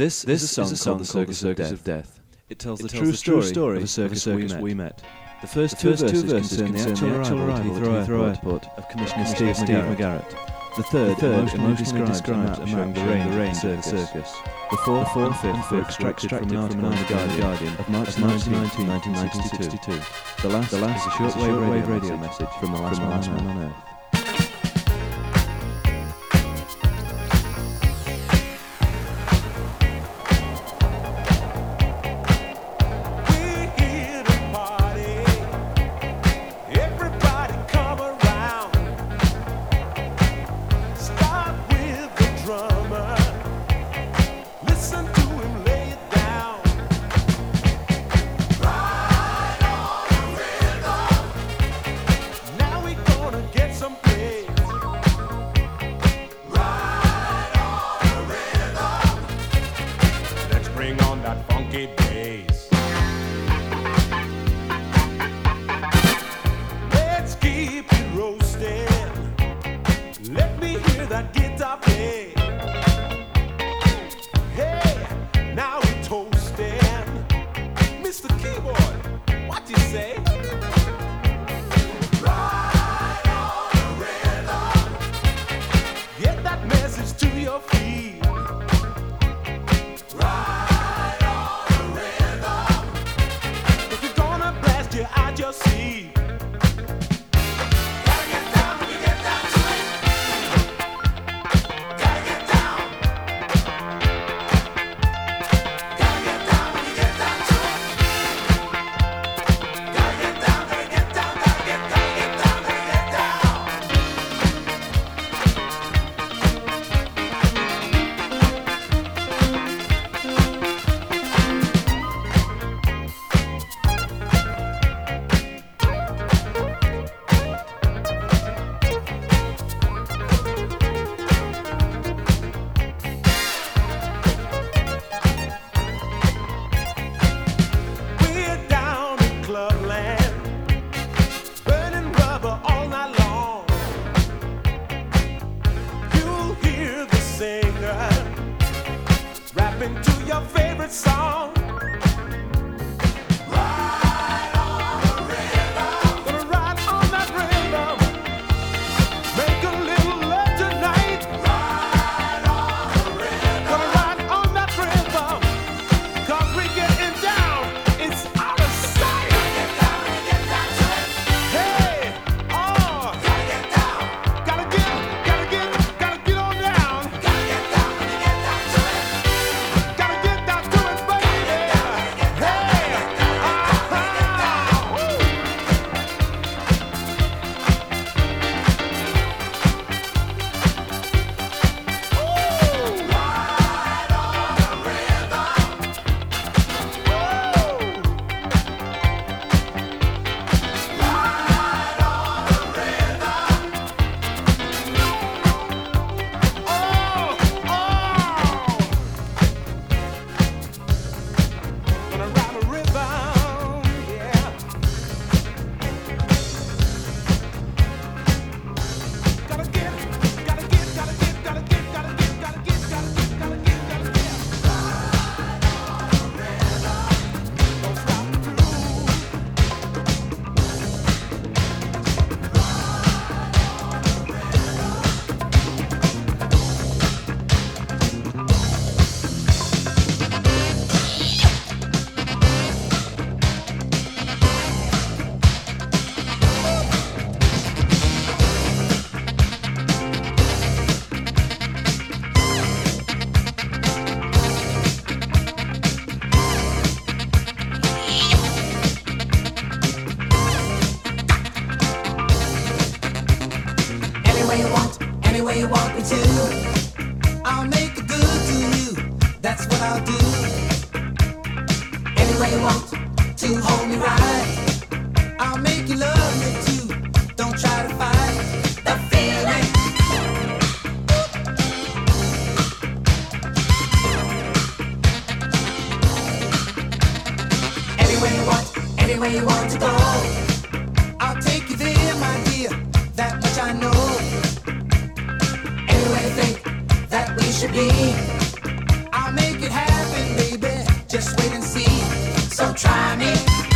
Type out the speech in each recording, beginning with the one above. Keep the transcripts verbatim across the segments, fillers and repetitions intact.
This, this is a song, is a song called, called The Circus, Circus of, Death. of Death. It tells it the tells true story, story of a circus, of a circus we, met. we met. The first, the first two verses concern the actual arrival, arrival at Heathrow, Heathrow Airport of Commissioner Steve, Steve McGarrett. The third, the third emotionally described, described a map the range, the range of the circus. The fourth, the fourth and fifth were extracted from an article in The Guardian of March nineteenth, nineteen sixty-two. The last, the last is a shortwave radio message from the last man on Earth. Should be. I'll make it happen. Just wait and see. So try me.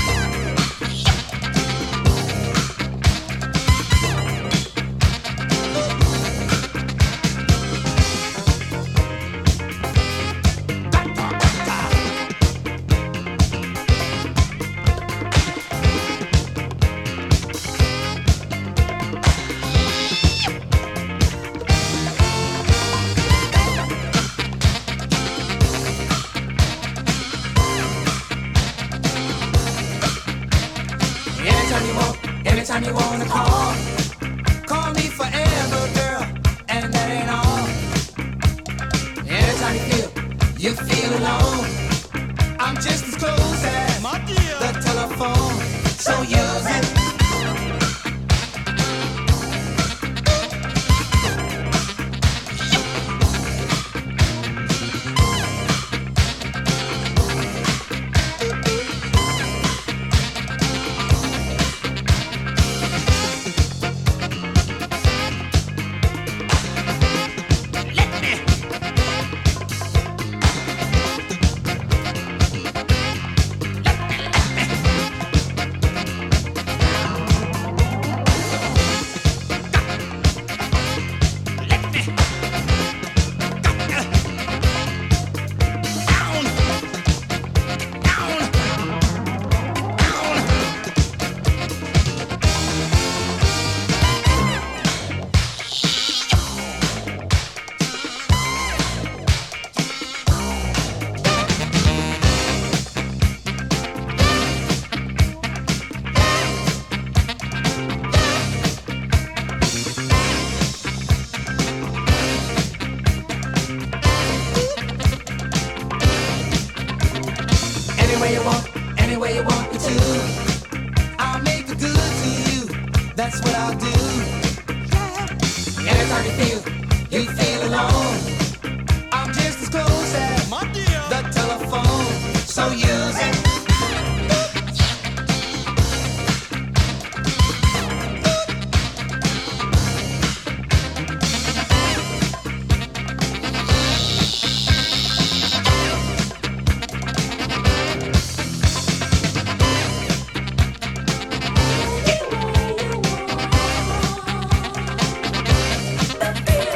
Anytime you wanna call, call me forever, girl, and that ain't all. Anytime you feel, you feel alone, I'm just as close as the telephone, so use it. Any way you want, any way you want me to. I'll make it good to you, that's what I'll do. Anytime you feel, you feel alone, I'm just as close as the telephone, so use it. The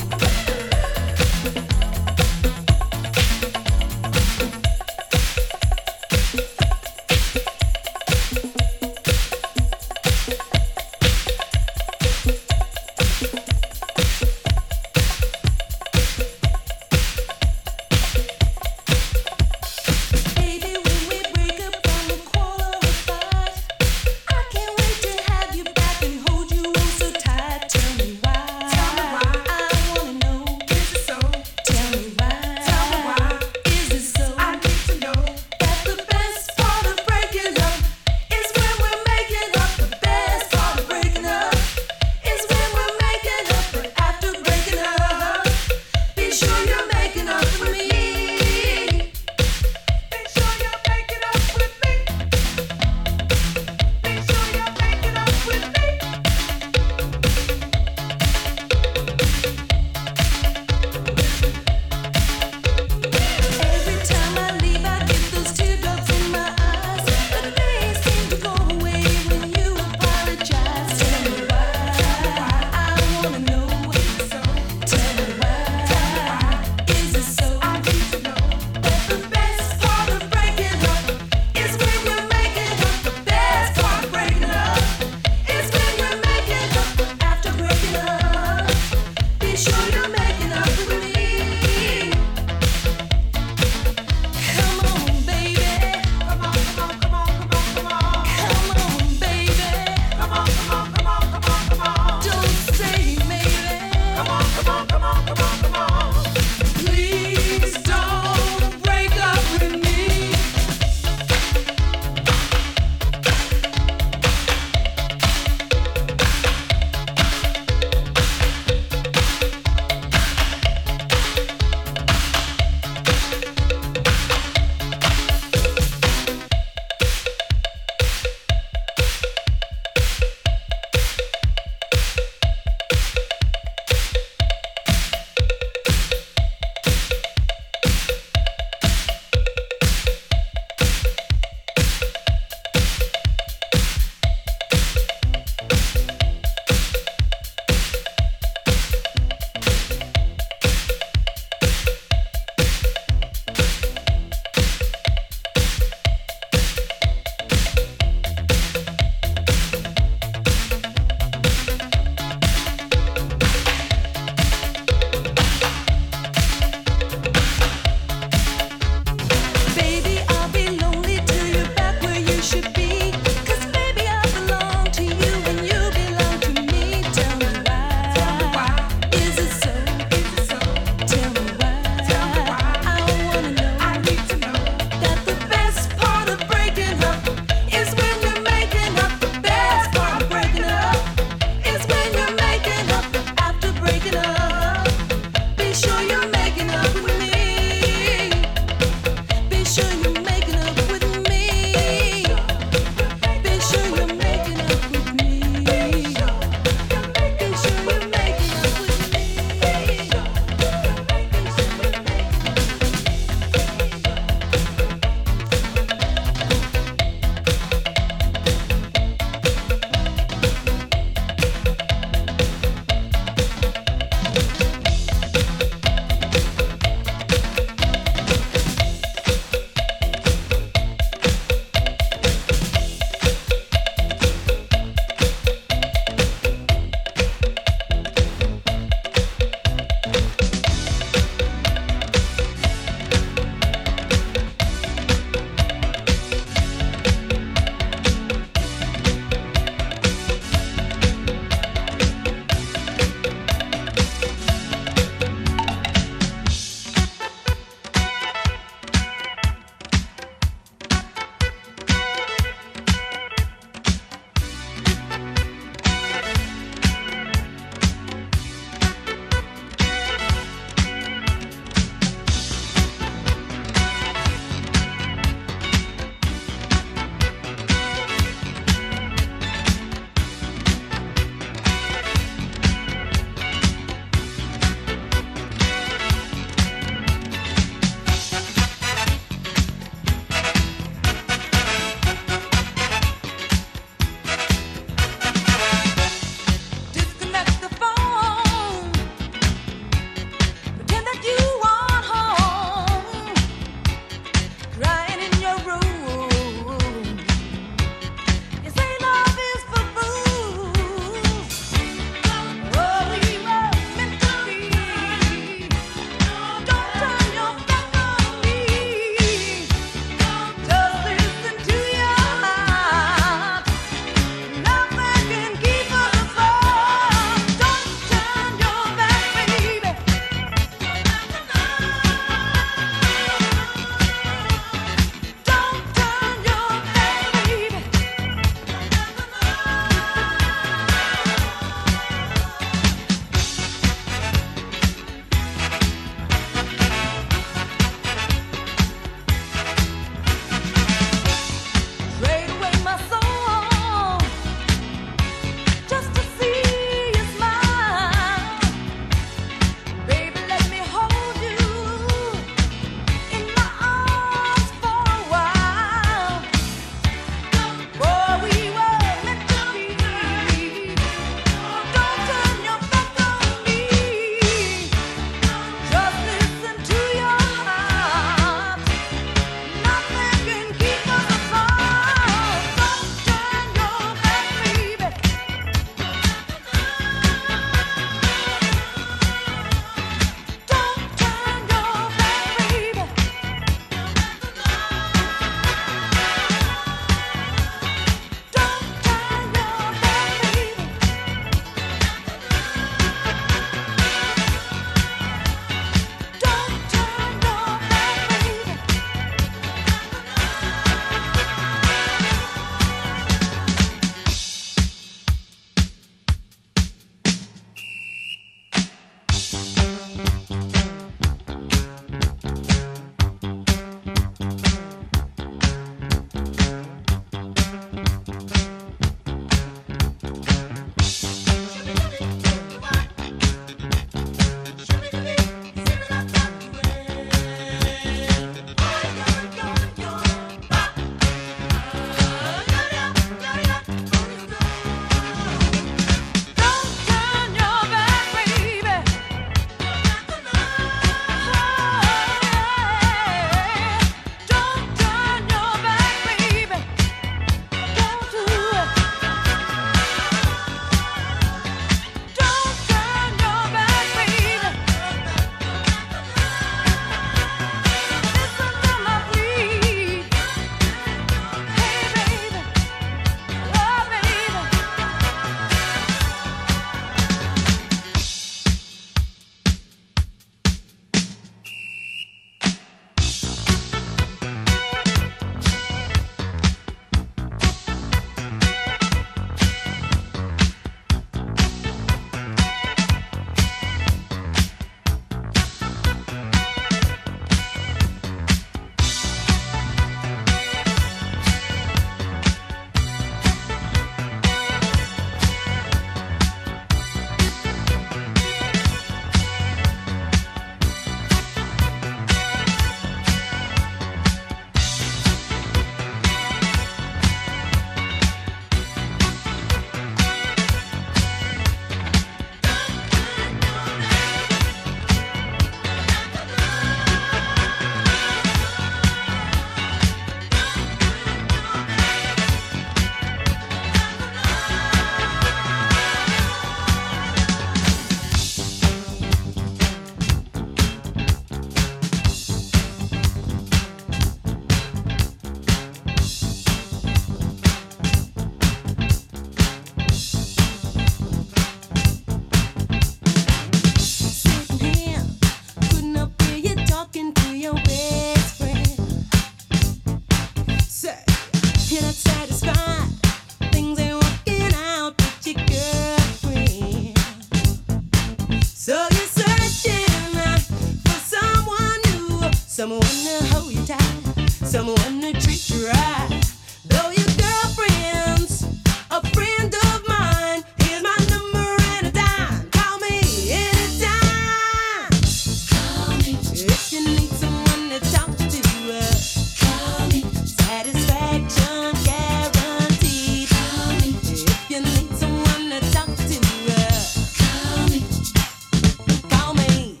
someone to treat you right. Though your girlfriend's a friend of mine, here's my number and a dime. Call me anytime. Call me if you need someone to talk to. Uh, call me. Satisfaction guaranteed. Call me if you need someone to talk to. Uh, call me. Call me.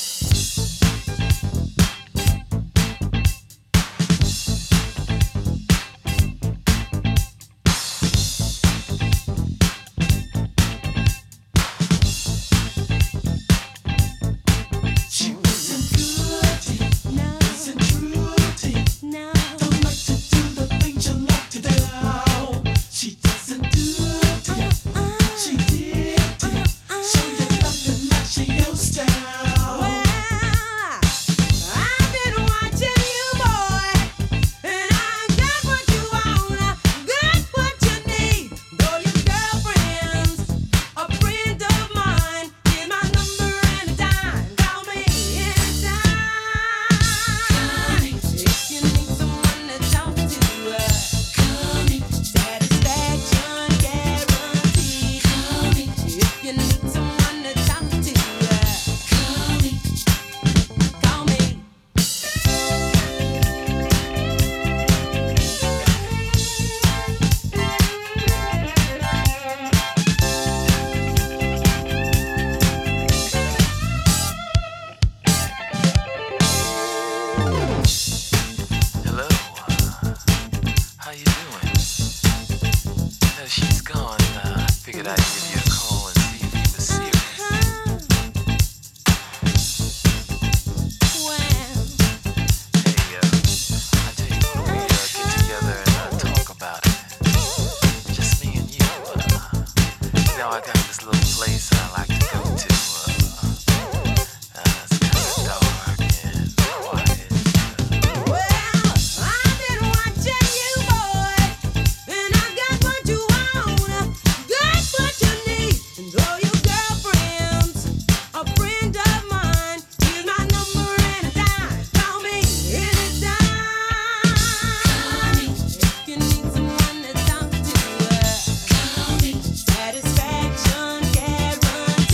She wasn't good, no, wasn't true, no. Don't like to do the things you like to do. She doesn't do it, she did it. Show you nothing like she used to. Well, I've been watching you, boy, and I got what you want, got what you need. Though your girlfriend's a friend of mine, here's my number and a dime. Call me anytime. If you need someone to talk to, uh, call me. Satisfaction guaranteed. Call me. If you need someone to talk to, uh, call me. Call me. Hello, uh, how you doing? You know, she's gone. Uh, I figured I'd give you a call and see if you were serious. Well, Hey, uh, I tell you, why don't we uh, get together and uh, talk about it? Just me and you. Uh, you know, I got this little place I like to go to. Uh, uh, it's kind of dark and quiet. Uh, well, I've been watching you, boy, and I got what you want, got what you need. And though your girlfriend's a friend of mine, here's my number and a dime. Call me anytime. If you need someone to talk to, uh, call me. Satisfaction guaranteed.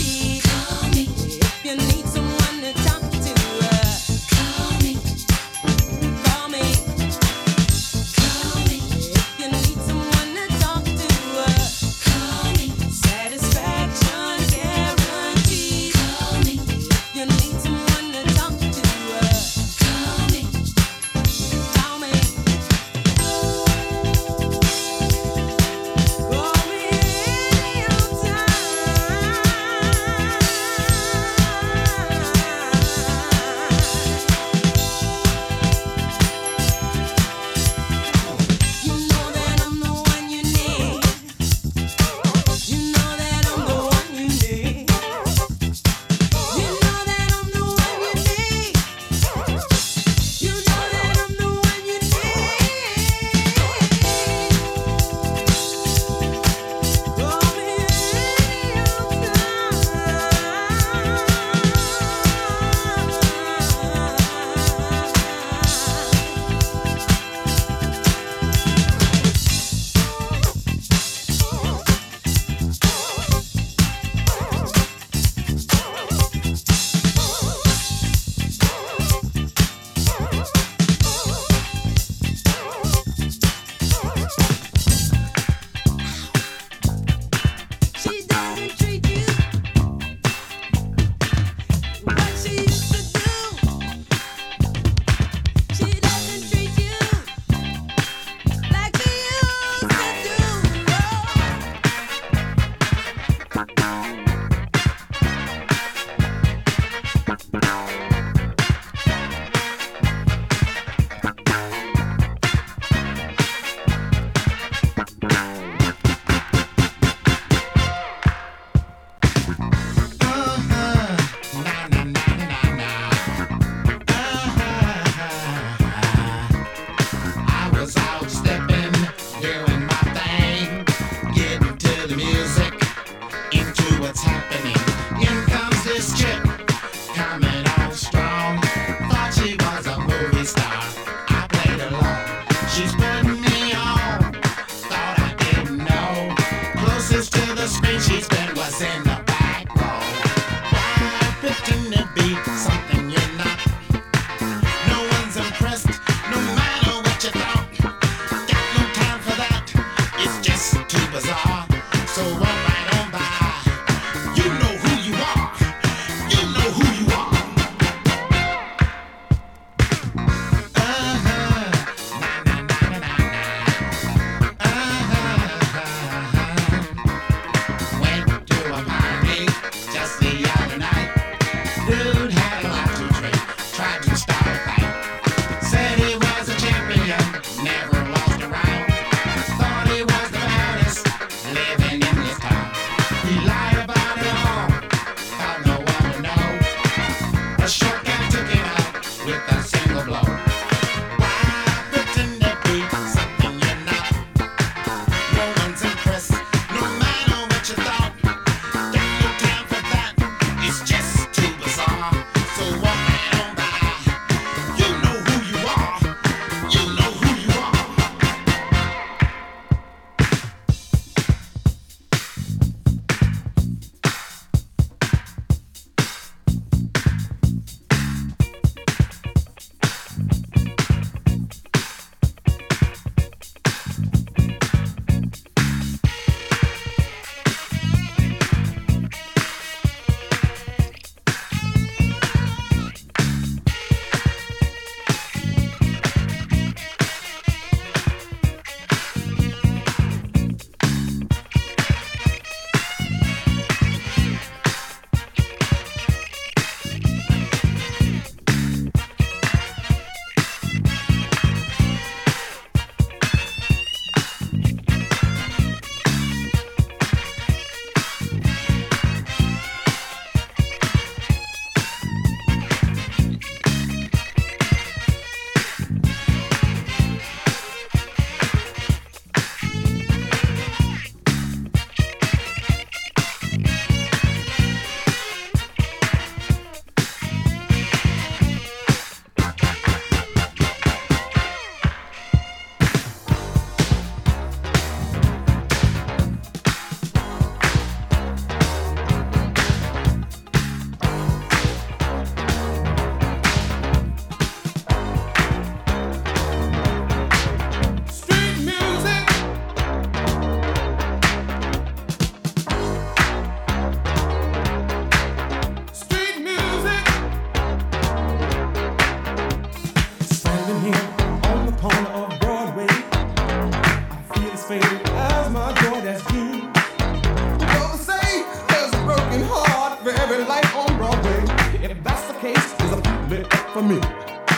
for me.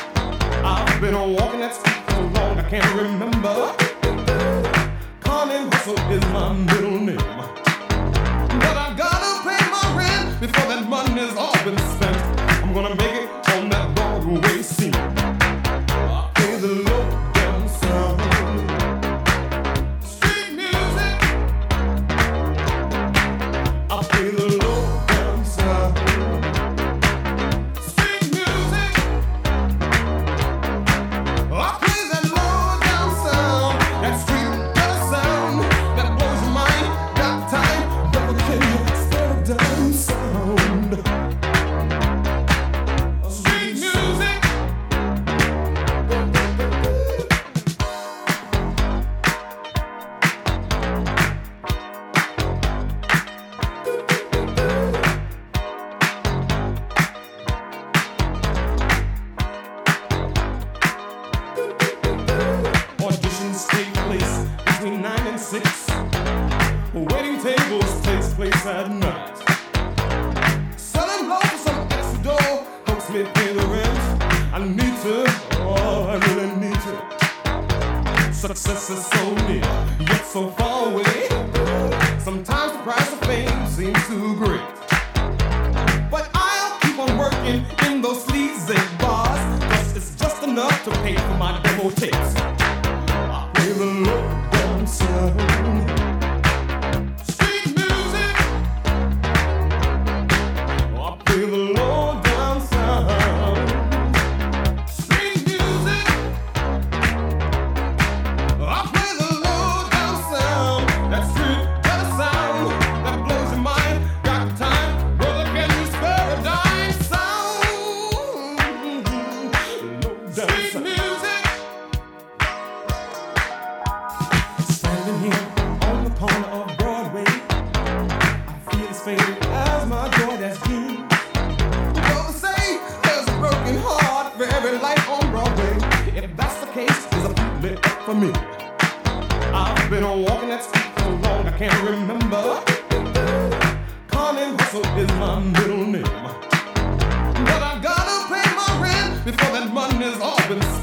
I've been walking that street so long I can't remember. Carmen Hustle is my middle name. But I gotta pay my rent before that money's all been spent. I'm gonna make it on that Broadway scene. I pay the low down sound. Street music. I pay the low down sound. Street music. I play that low down sound. That street better sound that blows your mind. Got time, never can you slow down sound. Street music. Auditions take place between nine and six. Waiting tables takes place at night. Selling low for some extra dough helps me pay the rent. I need to, oh, I really need to. Success is so near, yet so far away. Sometimes the price of fame seems too great. But I'll keep on working in those sleazy bars, 'cause it's just enough to pay for my demo tapes. I play the low down sound. Street music. I play the low down sound. Street music. I play the low down sound. That street better sound that blows your mind. faded as my joy that's due. Well, they say there's a broken heart for every light on Broadway. If that's the case, there's a few lit up for me. I've been walking that street so long I can't remember. Colin Russell is my middle name. But I gotta pay my rent before that money's all been spent.